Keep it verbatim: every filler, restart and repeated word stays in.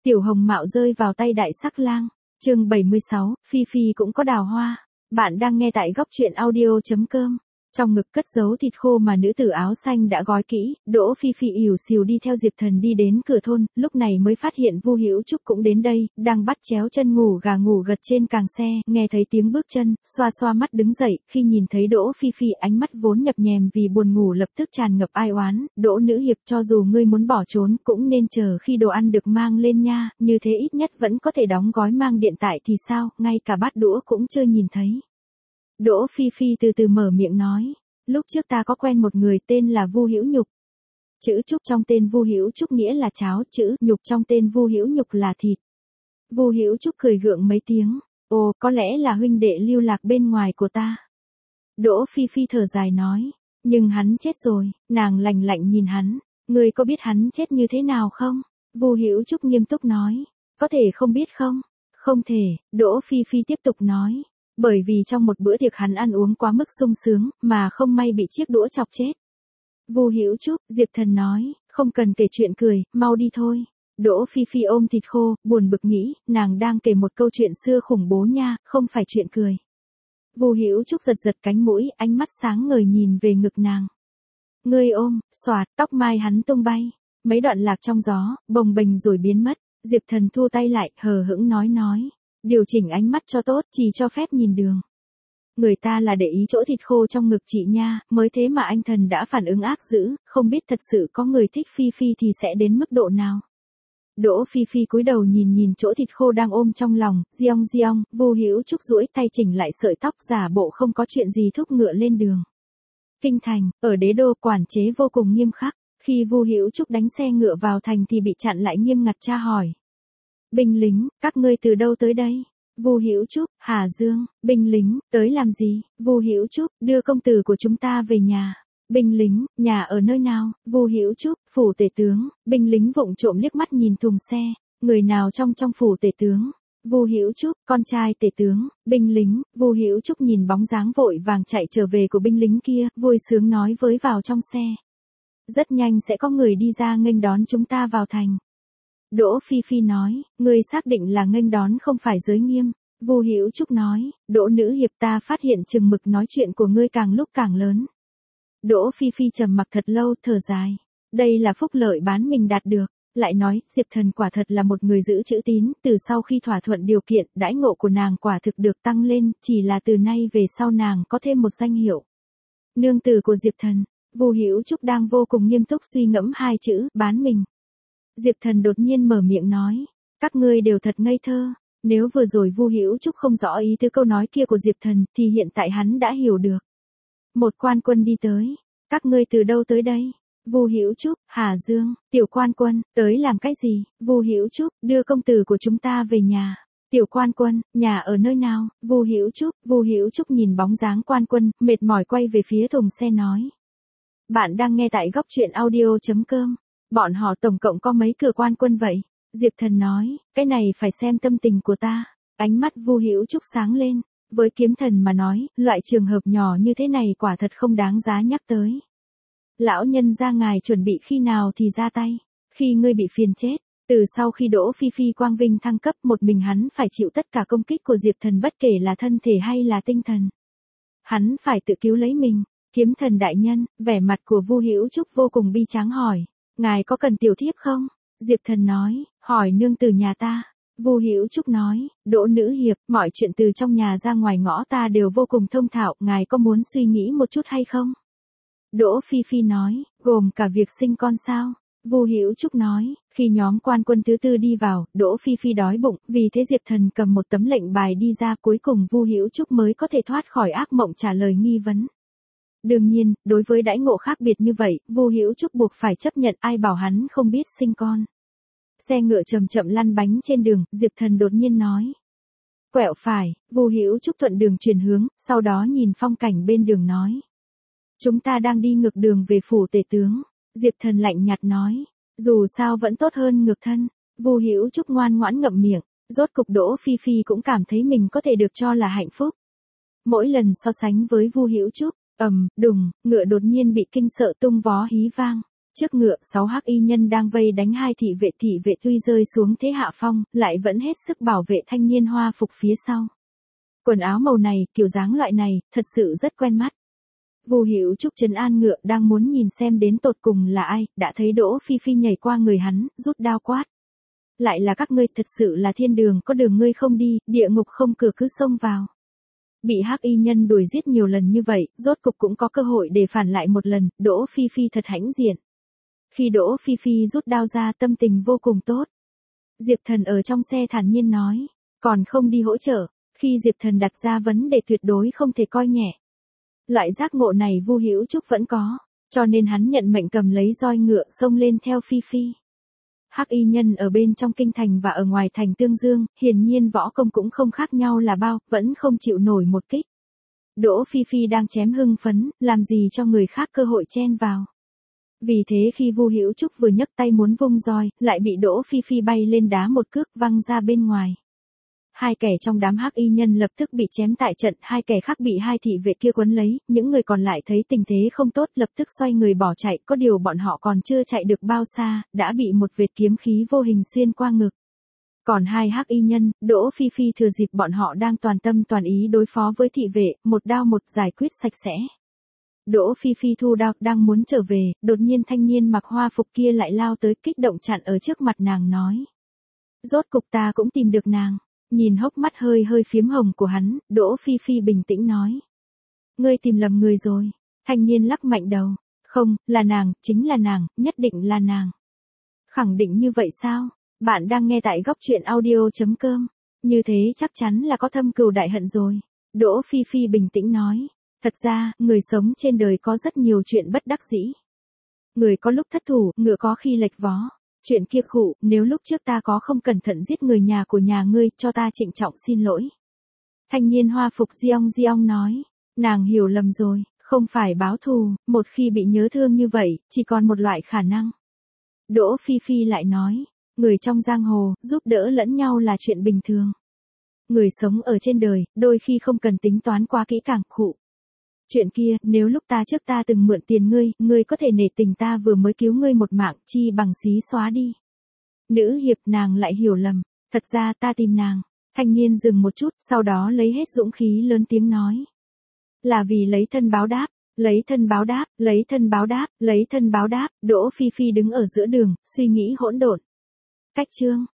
Tiểu hồng mạo rơi vào tay đại sắc lang. Chương bảy mươi sáu, Phi Phi cũng có đào hoa. Bạn đang nghe tại góc truyện audio.com. Trong ngực cất giấu thịt khô mà nữ tử áo xanh đã gói kỹ, Đỗ Phi Phi ỉu xìu đi theo Diệp Thần đi đến cửa thôn, lúc này mới phát hiện Vu Hữu Trúc cũng đến đây, đang bắt chéo chân ngủ gà ngủ gật trên càng xe, nghe thấy tiếng bước chân, xoa xoa mắt đứng dậy, khi nhìn thấy Đỗ Phi Phi ánh mắt vốn nhập nhèm vì buồn ngủ lập tức tràn ngập ai oán, Đỗ nữ hiệp cho dù ngươi muốn bỏ trốn cũng nên chờ khi đồ ăn được mang lên nha, như thế ít nhất vẫn có thể đóng gói mang điện tại thì sao, ngay cả bát đũa cũng chưa nhìn thấy. Đỗ Phi Phi từ từ mở miệng nói, lúc trước ta có quen một người tên là Vu Hữu Nhục. Chữ Trúc trong tên Vu Hữu Trúc nghĩa là cháo, chữ Nhục trong tên Vu Hữu Nhục là thịt. Vu Hữu Trúc cười gượng mấy tiếng, ồ, có lẽ là huynh đệ lưu lạc bên ngoài của ta. Đỗ Phi Phi thở dài nói, nhưng hắn chết rồi, nàng lạnh lạnh nhìn hắn, ngươi có biết hắn chết như thế nào không? Vu Hữu Trúc nghiêm túc nói, có thể không biết không? Không thể, Đỗ Phi Phi tiếp tục nói. Bởi vì trong một bữa tiệc hắn ăn uống quá mức sung sướng, mà không may bị chiếc đũa chọc chết. Vu Hữu Trúc, Diệp Thần nói, không cần kể chuyện cười, mau đi thôi. Đỗ Phi Phi ôm thịt khô, buồn bực nghĩ, nàng đang kể một câu chuyện xưa khủng bố nha, không phải chuyện cười. Vu Hữu Trúc giật giật cánh mũi, ánh mắt sáng ngời nhìn về ngực nàng. Ngươi ôm, xoạt, tóc mai hắn tung bay, mấy đoạn lạc trong gió, bồng bềnh rồi biến mất. Diệp Thần thu tay lại, hờ hững nói nói. Điều chỉnh ánh mắt cho tốt, chỉ cho phép nhìn đường. Người ta là để ý chỗ thịt khô trong ngực chị nha, mới thế mà anh thần đã phản ứng ác dữ, không biết thật sự có người thích Phi Phi thì sẽ đến mức độ nào. Đỗ Phi Phi cúi đầu nhìn nhìn chỗ thịt khô đang ôm trong lòng, giong giong, Vu Hữu Trúc duỗi tay chỉnh lại sợi tóc giả bộ không có chuyện gì thúc ngựa lên đường. Kinh thành, ở đế đô quản chế vô cùng nghiêm khắc, khi Vu Hữu Trúc đánh xe ngựa vào thành thì bị chặn lại nghiêm ngặt tra hỏi. Binh lính, các ngươi từ đâu tới đây? Vu Hữu Trúc, Hà Dương, binh lính, tới làm gì? Vu Hữu Trúc, đưa công tử của chúng ta về nhà. Binh lính, nhà ở nơi nào? Vu Hữu Trúc, phủ tể tướng, binh lính vụng trộm liếc mắt nhìn thùng xe, người nào trong trong phủ tể tướng? Vu Hữu Trúc, con trai tể tướng, binh lính, Vu Hữu Trúc nhìn bóng dáng vội vàng chạy trở về của binh lính kia, vui sướng nói với vào trong xe. Rất nhanh sẽ có người đi ra nghênh đón chúng ta vào thành. Đỗ Phi Phi nói, ngươi xác định là nghênh đón không phải giới nghiêm. Vu Hữu Trúc nói, Đỗ nữ hiệp ta phát hiện chừng mực nói chuyện của ngươi càng lúc càng lớn. Đỗ Phi Phi trầm mặc thật lâu, thở dài. Đây là phúc lợi bán mình đạt được. Lại nói, Diệp Thần quả thật là một người giữ chữ tín, từ sau khi thỏa thuận điều kiện, đãi ngộ của nàng quả thực được tăng lên, chỉ là từ nay về sau nàng có thêm một danh hiệu. Nương tử của Diệp Thần. Vu Hữu Trúc đang vô cùng nghiêm túc suy ngẫm hai chữ, bán mình. Diệp Thần đột nhiên mở miệng nói, các ngươi đều thật ngây thơ, nếu vừa rồi Vu Hữu Trúc không rõ ý tứ câu nói kia của Diệp Thần, thì hiện tại hắn đã hiểu được. Một quan quân đi tới, các ngươi từ đâu tới đây? Vu Hữu Trúc, Hà Dương, tiểu quan quân, tới làm cái gì? Vu Hữu Trúc, đưa công tử của chúng ta về nhà. Tiểu quan quân, nhà ở nơi nào? Vu Hữu Trúc, Vu Hữu Trúc nhìn bóng dáng quan quân, mệt mỏi quay về phía thùng xe nói. Bạn đang nghe tại góc truyện audio.com. Bọn họ tổng cộng có mấy cửa quan quân vậy? Diệp Thần nói, cái này phải xem tâm tình của ta. Ánh mắt Vu Hữu Trúc sáng lên, với kiếm thần mà nói, loại trường hợp nhỏ như thế này quả thật không đáng giá nhắc tới. Lão nhân gia ngài chuẩn bị khi nào thì ra tay, khi ngươi bị phiền chết. Từ sau khi Đỗ Phi Phi quang vinh thăng cấp, một mình hắn phải chịu tất cả công kích của Diệp Thần bất kể là thân thể hay là tinh thần. Hắn phải tự cứu lấy mình. Kiếm thần đại nhân, vẻ mặt của Vu Hữu Trúc vô cùng bi tráng hỏi. Ngài có cần tiểu thiếp không? Diệp Thần nói, hỏi nương tử nhà ta. Vu Hữu Trúc nói, Đỗ nữ hiệp, mọi chuyện từ trong nhà ra ngoài ngõ ta đều vô cùng thông thạo, ngài có muốn suy nghĩ một chút hay không? Đỗ Phi Phi nói, gồm cả việc sinh con sao? Vu Hữu Trúc nói, khi nhóm quan quân thứ tư đi vào, Đỗ Phi Phi đói bụng, vì thế Diệp Thần cầm một tấm lệnh bài đi ra, cuối cùng Vu Hữu Trúc mới có thể thoát khỏi ác mộng trả lời nghi vấn. Đương nhiên, đối với đãi ngộ khác biệt như vậy, Vu Hữu Trúc buộc phải chấp nhận, ai bảo hắn không biết sinh con. Xe ngựa chậm chậm lăn bánh trên đường, Diệp Thần đột nhiên nói. Quẹo phải, Vu Hữu Trúc thuận đường chuyển hướng, sau đó nhìn phong cảnh bên đường nói. Chúng ta đang đi ngược đường về phủ tể tướng. Diệp Thần lạnh nhạt nói. Dù sao vẫn tốt hơn ngược thân. Vu Hữu Trúc ngoan ngoãn ngậm miệng, rốt cục Đỗ Phi Phi cũng cảm thấy mình có thể được cho là hạnh phúc. Mỗi lần so sánh với Vu Hữu Trúc, ầm, đùng, ngựa đột nhiên bị kinh sợ tung vó hí vang. Trước ngựa, sáu hắc y nhân đang vây đánh hai thị vệ, thị vệ tuy rơi xuống thế hạ phong, lại vẫn hết sức bảo vệ thanh niên hoa phục phía sau. Quần áo màu này, kiểu dáng loại này, thật sự rất quen mắt. Vu Hữu Trúc trấn an ngựa đang muốn nhìn xem đến tột cùng là ai, đã thấy Đỗ Phi Phi nhảy qua người hắn, rút đao quát. Lại là các ngươi, thật sự là thiên đường có đường ngươi không đi, địa ngục không cửa cứ xông vào. Bị hắc y nhân đuổi giết nhiều lần như vậy, rốt cục cũng có cơ hội để phản lại một lần, Đỗ Phi Phi thật hãnh diện. Khi Đỗ Phi Phi rút đao ra, tâm tình vô cùng tốt. Diệp Thần ở trong xe thản nhiên nói, còn không đi hỗ trợ. Khi Diệp Thần đặt ra vấn đề tuyệt đối không thể coi nhẹ. Loại giác ngộ này Vu Hữu Trúc vẫn có, cho nên hắn nhận mệnh cầm lấy roi ngựa xông lên theo Phi Phi. Hắc y nhân ở bên trong kinh thành và ở ngoài thành Tương Dương, hiển nhiên võ công cũng không khác nhau là bao, vẫn không chịu nổi một kích. Đỗ Phi Phi đang chém hưng phấn, làm gì cho người khác cơ hội chen vào. Vì thế khi Vu Hữu Trúc vừa nhấc tay muốn vung roi, lại bị Đỗ Phi Phi bay lên đá một cước văng ra bên ngoài. Hai kẻ trong đám hắc y nhân lập tức bị chém tại trận, hai kẻ khác bị hai thị vệ kia quấn lấy, những người còn lại thấy tình thế không tốt lập tức xoay người bỏ chạy, có điều bọn họ còn chưa chạy được bao xa, đã bị một vệt kiếm khí vô hình xuyên qua ngực. Còn hai hắc y nhân, Đỗ Phi Phi thừa dịp bọn họ đang toàn tâm toàn ý đối phó với thị vệ, một đao một giải quyết sạch sẽ. Đỗ Phi Phi thu đao, đang muốn trở về, đột nhiên thanh niên mặc hoa phục kia lại lao tới kích động chặn ở trước mặt nàng nói. Rốt cục ta cũng tìm được nàng. Nhìn hốc mắt hơi hơi phiếm hồng của hắn, Đỗ Phi Phi bình tĩnh nói. Ngươi tìm lầm người rồi. Thanh niên lắc mạnh đầu. Không, là nàng, chính là nàng, nhất định là nàng. Khẳng định như vậy sao? Bạn đang nghe tại góc truyện audio.com. Như thế chắc chắn là có thâm cừu đại hận rồi. Đỗ Phi Phi bình tĩnh nói. Thật ra, người sống trên đời có rất nhiều chuyện bất đắc dĩ. Người có lúc thất thủ, ngựa có khi lệch vó. Chuyện kia khụ, nếu lúc trước ta có không cẩn thận giết người nhà của nhà ngươi, cho ta trịnh trọng xin lỗi. Thanh niên hoa phục Diong Diong nói, nàng hiểu lầm rồi, không phải báo thù, một khi bị nhớ thương như vậy, chỉ còn một loại khả năng. Đỗ Phi Phi lại nói, người trong giang hồ, giúp đỡ lẫn nhau là chuyện bình thường. Người sống ở trên đời, đôi khi không cần tính toán quá kỹ càng, khụ. Chuyện kia, nếu lúc ta trước ta từng mượn tiền ngươi, ngươi có thể nể tình ta vừa mới cứu ngươi một mạng, chi bằng xí xóa đi. Nữ hiệp nàng lại hiểu lầm, thật ra ta tìm nàng. Thanh niên dừng một chút, sau đó lấy hết dũng khí lớn tiếng nói. Là vì lấy thân báo đáp, lấy thân báo đáp, lấy thân báo đáp, lấy thân báo đáp, Đỗ Phi Phi đứng ở giữa đường, suy nghĩ hỗn độn. Cách chương.